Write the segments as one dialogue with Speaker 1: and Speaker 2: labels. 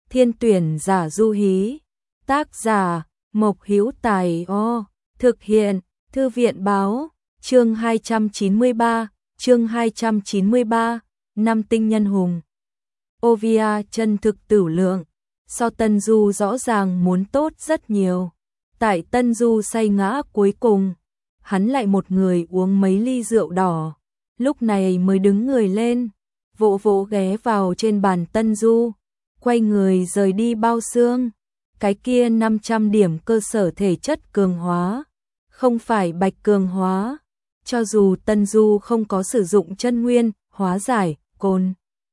Speaker 1: Thiên tuyển giả du hí. Tác giả Mộc Hữu Tài. Thực hiện Thư viện báo. Chương 293, Năm tinh nhân hùng. Ovia chân thực tử lượng. So Tân Du rõ ràng muốn tốt rất nhiều. Tại Tân Du say ngã cuối cùng, hắn lại một người uống mấy ly rượu đỏ, lúc này mới đứng người lên, vỗ vỗ ghé vào trên bàn Tân Du, quay người rời đi bao xương. Cái kia 500 điểm cơ sở thể chất cường hóa, không phải bạch cường hóa. Cho dù Tân Du không có sử dụng chân nguyên, hóa giải, cồn.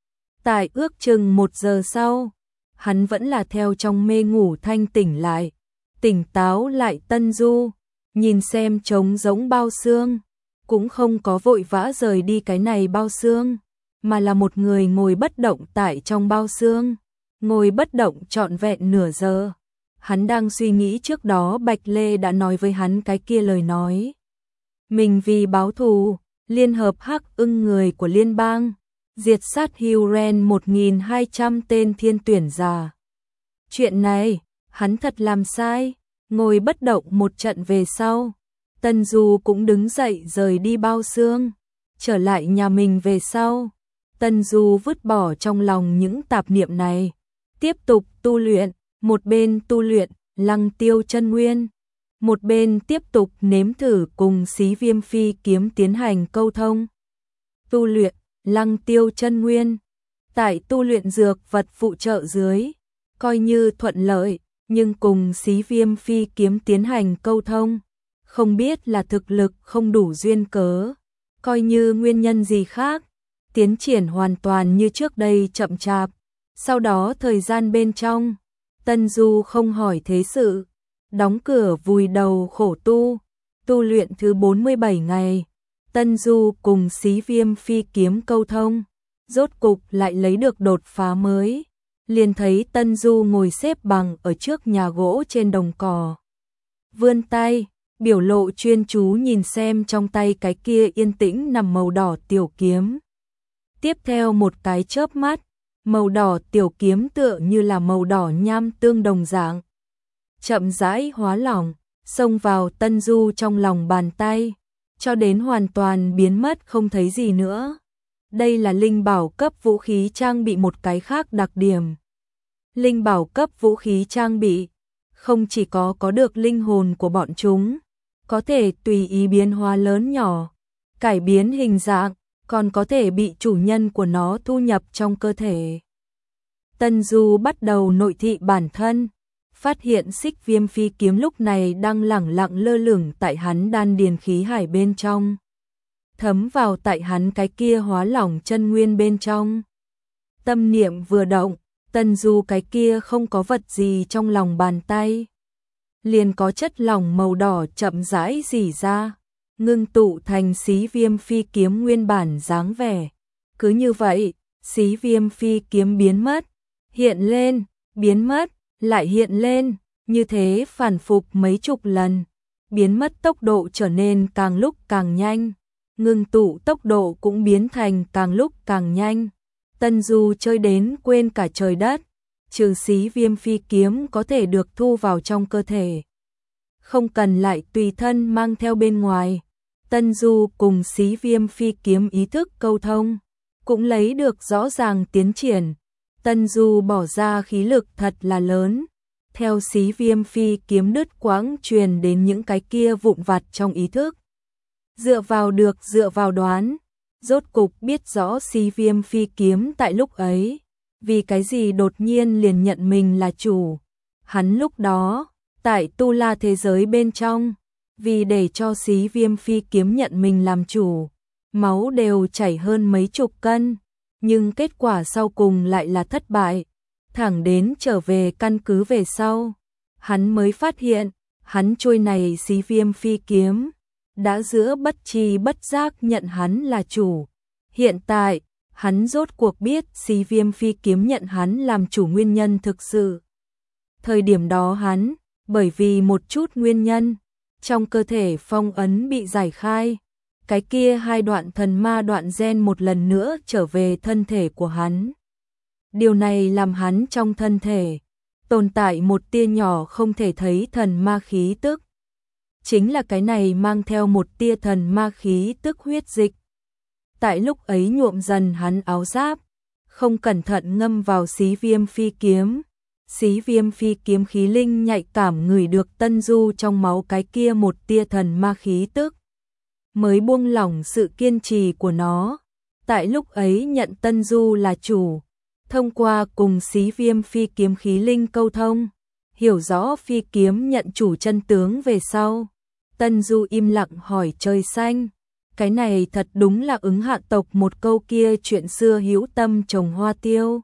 Speaker 1: Tại ước chừng 1 giờ sau, hắn vẫn là theo trong mê ngủ thanh tỉnh lại. Tỉnh táo lại Tân Du, nhìn xem trống rỗng bao xương, cũng không có vội vã rời đi cái này bao xương, mà là một người ngồi bất động tại trong bao xương, ngồi bất động trọn vẹn nửa giờ. Hắn đang suy nghĩ trước đó Bạch Lê đã nói với hắn cái kia lời nói. Mình vì báo thù, liên hợp Hắc Ưng người của liên bang, diệt sát Huren 1200 tên thiên tuyển giả. Chuyện này, hắn thật làm sai. Ngồi bất động một trận về sau, Tân Du cũng đứng dậy rời đi bao xương, trở lại nhà mình về sau. Tân Du vứt bỏ trong lòng những tạp niệm này, tiếp tục tu luyện, một bên tu luyện Lăng Tiêu chân nguyên, một bên tiếp tục nếm thử cùng Xí Viêm Phi kiếm tiến hành câu thông. Tu luyện Lăng Tiêu chân nguyên, tại tu luyện dược vật phụ trợ dưới, coi như thuận lợi, nhưng cùng Xí Viêm Phi kiếm tiến hành câu thông, không biết là thực lực không đủ duyên cớ, coi như nguyên nhân gì khác, tiến triển hoàn toàn như trước đây chậm chạp. Sau đó thời gian bên trong, Tân Du không hỏi thế sự, đóng cửa vùi đầu khổ tu luyện thứ 47 ngày. Tân Du cùng Xí Viêm Phi kiếm câu thông, rốt cục lại lấy được đột phá mới. Liền thấy Tân Du ngồi xếp bằng ở trước nhà gỗ trên đồng cỏ, vươn tay, biểu lộ chuyên chú nhìn xem trong tay cái kia yên tĩnh nằm màu đỏ tiểu kiếm. Tiếp theo một cái chớp mắt, màu đỏ tiểu kiếm tựa như là màu đỏ nham tương đồng dạng, chậm rãi hóa lỏng, xông vào Tân Du trong lòng bàn tay, cho đến hoàn toàn biến mất không thấy gì nữa. Đây là linh bảo cấp vũ khí trang bị một cái khác đặc điểm. Linh bảo cấp vũ khí trang bị, không chỉ có được linh hồn của bọn chúng, có thể tùy ý biến hóa lớn nhỏ, cải biến hình dạng, còn có thể bị chủ nhân của nó thu nhập trong cơ thể. Tân Du bắt đầu nội thị bản thân, phát hiện Xích Viêm Phi kiếm lúc này đang lẳng lặng lơ lửng tại hắn đan điền khí hải bên trong, thấm vào tại hắn cái kia hóa lỏng chân nguyên bên trong. Tâm niệm vừa động, Tân Du cái kia không có vật gì trong lòng bàn tay, liền có chất lỏng màu đỏ chậm rãi rỉ ra, ngưng tụ thành Xí Viêm Phi kiếm nguyên bản dáng vẻ. Cứ như vậy, Xí Viêm Phi kiếm biến mất, hiện lên, biến mất, lại hiện lên, như thế phản phục mấy chục lần, biến mất tốc độ trở nên càng lúc càng nhanh, ngưng tụ tốc độ cũng biến thành càng lúc càng nhanh. Tân Du chơi đến quên cả trời đất, trừ Xí Viêm Phi kiếm có thể được thu vào trong cơ thể, không cần lại tùy thân mang theo bên ngoài. Tân Du cùng Xí Viêm Phi kiếm ý thức câu thông, cũng lấy được rõ ràng tiến triển. Tân Du bỏ ra khí lực thật là lớn, theo Xí Viêm Phi kiếm đứt quãng truyền đến những cái kia vụn vặt trong ý thức. Dựa vào đoán, rốt cục biết rõ Xí Viêm Phi kiếm tại lúc ấy, vì cái gì đột nhiên liền nhận mình là chủ. Hắn lúc đó, tại Tu La thế giới bên trong, vì để cho Xí Viêm Phi kiếm nhận mình làm chủ, máu đều chảy hơn mấy chục cân, nhưng kết quả sau cùng lại là thất bại. Thẳng đến trở về căn cứ về sau, hắn mới phát hiện, hắn trôi này Xí Viêm Phi kiếm đã giữa bất tri bất giác nhận hắn là chủ. Hiện tại, hắn rốt cuộc biết Xí Viêm Phi kiếm nhận hắn làm chủ nguyên nhân thực sự. Thời điểm đó hắn, bởi vì một chút nguyên nhân, trong cơ thể phong ấn bị giải khai, cái kia 2 đoạn thần ma đoạn gen một lần nữa trở về thân thể của hắn. Điều này làm hắn trong thân thể tồn tại một tia nhỏ không thể thấy thần ma khí tức. Chính là cái này mang theo một tia thần ma khí tức huyết dịch. Tại lúc ấy nhuộm dần hắn áo giáp, không cẩn thận ngâm vào xí viêm phi kiếm. Xí viêm phi kiếm khí linh nhạy cảm ngửi được Tân Du trong máu cái kia một tia thần ma khí tức. Mới buông lỏng sự kiên trì của nó. Tại lúc ấy nhận Tân Du là chủ. Thông qua cùng xí viêm phi kiếm khí linh câu thông. Hiểu rõ phi kiếm nhận chủ chân tướng về sau. Tân Du im lặng hỏi trời xanh. Cái này thật đúng là ứng hạ tộc một câu kia chuyện xưa hữu tâm trồng hoa tiêu.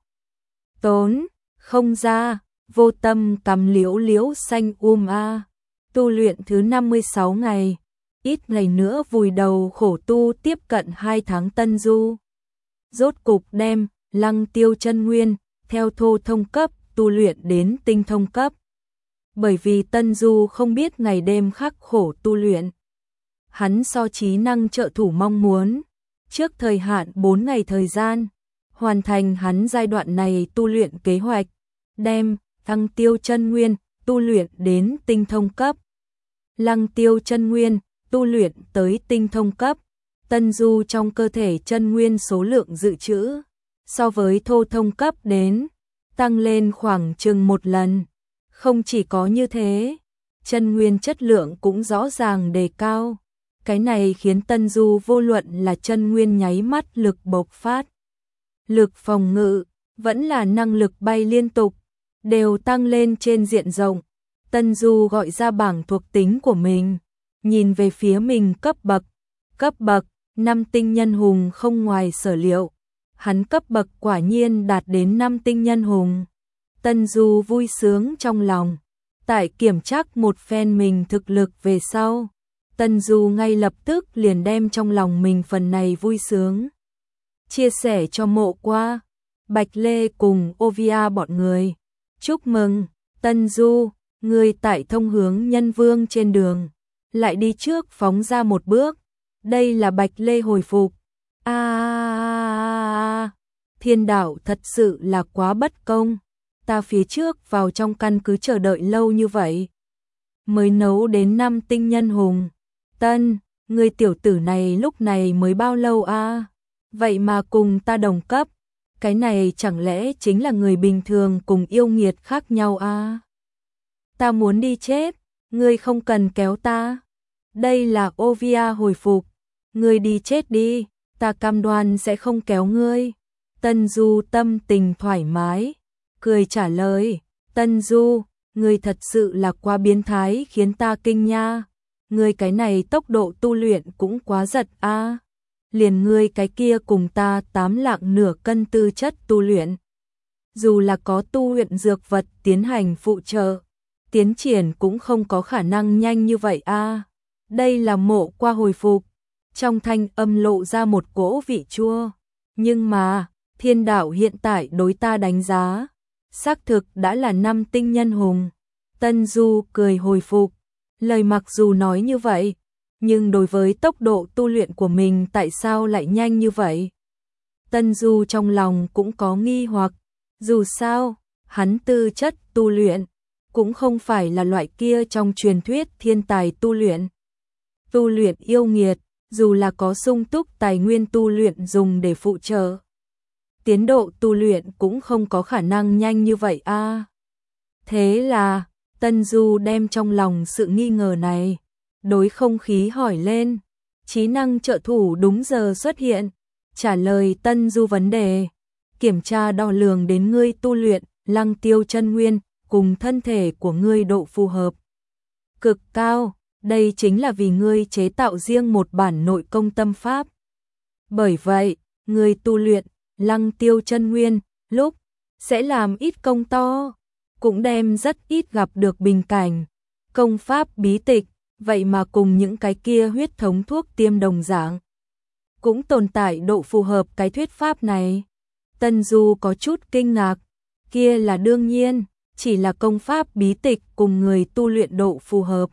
Speaker 1: Tốn, không ra, vô tâm cắm liễu liễu xanh a. Tu luyện thứ 56 ngày. Ít ngày nữa vùi đầu khổ tu tiếp cận 2 tháng Tân Du. Rốt cục đem Lăng Tiêu chân nguyên theo thô thông cấp tu luyện đến tinh thông cấp. Bởi vì Tân Du không biết ngày đêm khắc khổ tu luyện. Hắn so trí năng trợ thủ mong muốn, trước thời hạn 4 ngày thời gian, hoàn thành hắn giai đoạn này tu luyện kế hoạch, đem Lăng Tiêu chân nguyên tu luyện đến tinh thông cấp. Lăng Tiêu chân nguyên tu luyện tới tinh thông cấp, Tân Du trong cơ thể chân nguyên số lượng dự trữ so với thô thông cấp đến tăng lên khoảng chừng 1 lần. Không chỉ có như thế, chân nguyên chất lượng cũng rõ ràng đề cao. Cái này khiến Tân Du vô luận là chân nguyên nháy mắt lực bộc phát, lực phòng ngự, vẫn là năng lực bay liên tục, đều tăng lên trên diện rộng. Tân Du gọi ra bảng thuộc tính của mình, nhìn về phía mình cấp bậc 5 tinh nhân hùng không ngoài sở liệu. Hắn cấp bậc quả nhiên đạt đến 5 tinh nhân hùng. Tân Du vui sướng trong lòng, tại kiểm tra một phen mình thực lực về sau. Tân Du ngay lập tức liền đem trong lòng mình phần này vui sướng chia sẻ cho Mộ Qua, Bạch Lê cùng Ovia bọn người. Chúc mừng, Tân Du, người tại thông hướng nhân vương trên đường, lại đi trước phóng ra một bước. Đây là Bạch Lê hồi phục. Thiên đạo thật sự là quá bất công. Ta phía trước vào trong căn cứ chờ đợi lâu như vậy, mới nấu đến 5 tinh nhân hùng. Tân, người tiểu tử này lúc này mới bao lâu a? Vậy mà cùng ta đồng cấp, cái này chẳng lẽ chính là người bình thường cùng yêu nghiệt khác nhau a? Ta muốn đi chết, ngươi không cần kéo ta. Đây là Ovia hồi phục, ngươi đi chết đi, ta cam đoan sẽ không kéo ngươi. Tân Du tâm tình thoải mái, cười trả lời, Tân Du, ngươi thật sự là quá biến thái khiến ta kinh nha. Ngươi cái này tốc độ tu luyện cũng quá giật a. Liền ngươi cái kia cùng ta 8 lạng nửa cân tư chất tu luyện. Dù là có tu luyện dược vật tiến hành phụ trợ, tiến triển cũng không có khả năng nhanh như vậy a. Đây là Mộ Qua hồi phục, trong thanh âm lộ ra một cỗ vị chua. Nhưng mà, thiên đạo hiện tại đối ta đánh giá, xác thực đã là 5 tinh nhân hùng. Tân Du cười hồi phục. Lời mặc dù nói như vậy, nhưng đối với tốc độ tu luyện của mình tại sao lại nhanh như vậy? Tân Du trong lòng cũng có nghi hoặc, dù sao, hắn tư chất tu luyện, cũng không phải là loại kia trong truyền thuyết thiên tài tu luyện. Tu luyện yêu nghiệt, dù là có sung túc tài nguyên tu luyện dùng để phụ trợ, tiến độ tu luyện cũng không có khả năng nhanh như vậy a. Thế là Tân Du đem trong lòng sự nghi ngờ này, đối không khí hỏi lên. Trí năng trợ thủ đúng giờ xuất hiện, trả lời Tân Du vấn đề, kiểm tra đo lường đến ngươi tu luyện Lăng Tiêu chân nguyên cùng thân thể của ngươi độ phù hợp cực cao, đây chính là vì ngươi chế tạo riêng một bản nội công tâm pháp. Bởi vậy, ngươi tu luyện Lăng Tiêu chân nguyên lúc sẽ làm ít công to, cũng đem rất ít gặp được bình cảnh. Công pháp bí tịch, vậy mà cùng những cái kia huyết thống thuốc tiêm đồng dạng, cũng tồn tại độ phù hợp cái thuyết pháp này. Tân Du có chút kinh ngạc, kia là đương nhiên, chỉ là công pháp bí tịch cùng người tu luyện độ phù hợp,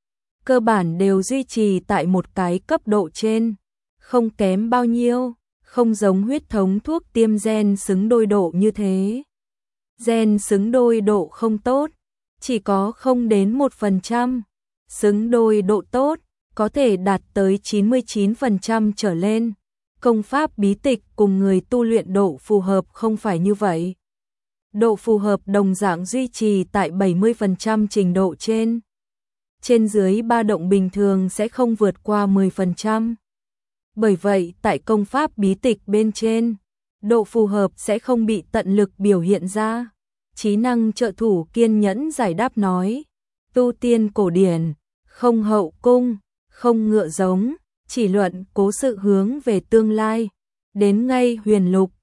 Speaker 1: cơ bản đều duy trì tại một cái cấp độ trên, không kém bao nhiêu, không giống huyết thống thuốc tiêm gen xứng đôi độ như thế. Gen xứng đôi độ không tốt, chỉ có 0 đến 1%, xứng đôi độ tốt, có thể đạt tới 99% trở lên. Công pháp bí tịch cùng người tu luyện độ phù hợp không phải như vậy. Độ phù hợp đồng dạng duy trì tại 70% trình độ trên. Trên dưới ba động bình thường sẽ không vượt qua 10%. Bởi vậy, tại công pháp bí tịch bên trên, độ phù hợp sẽ không bị tận lực biểu hiện ra. Trí năng trợ thủ kiên nhẫn giải đáp nói, tu tiên cổ điển, không hậu cung, không ngựa giống, chỉ luận cố sự hướng về tương lai. Đến ngay huyền lục,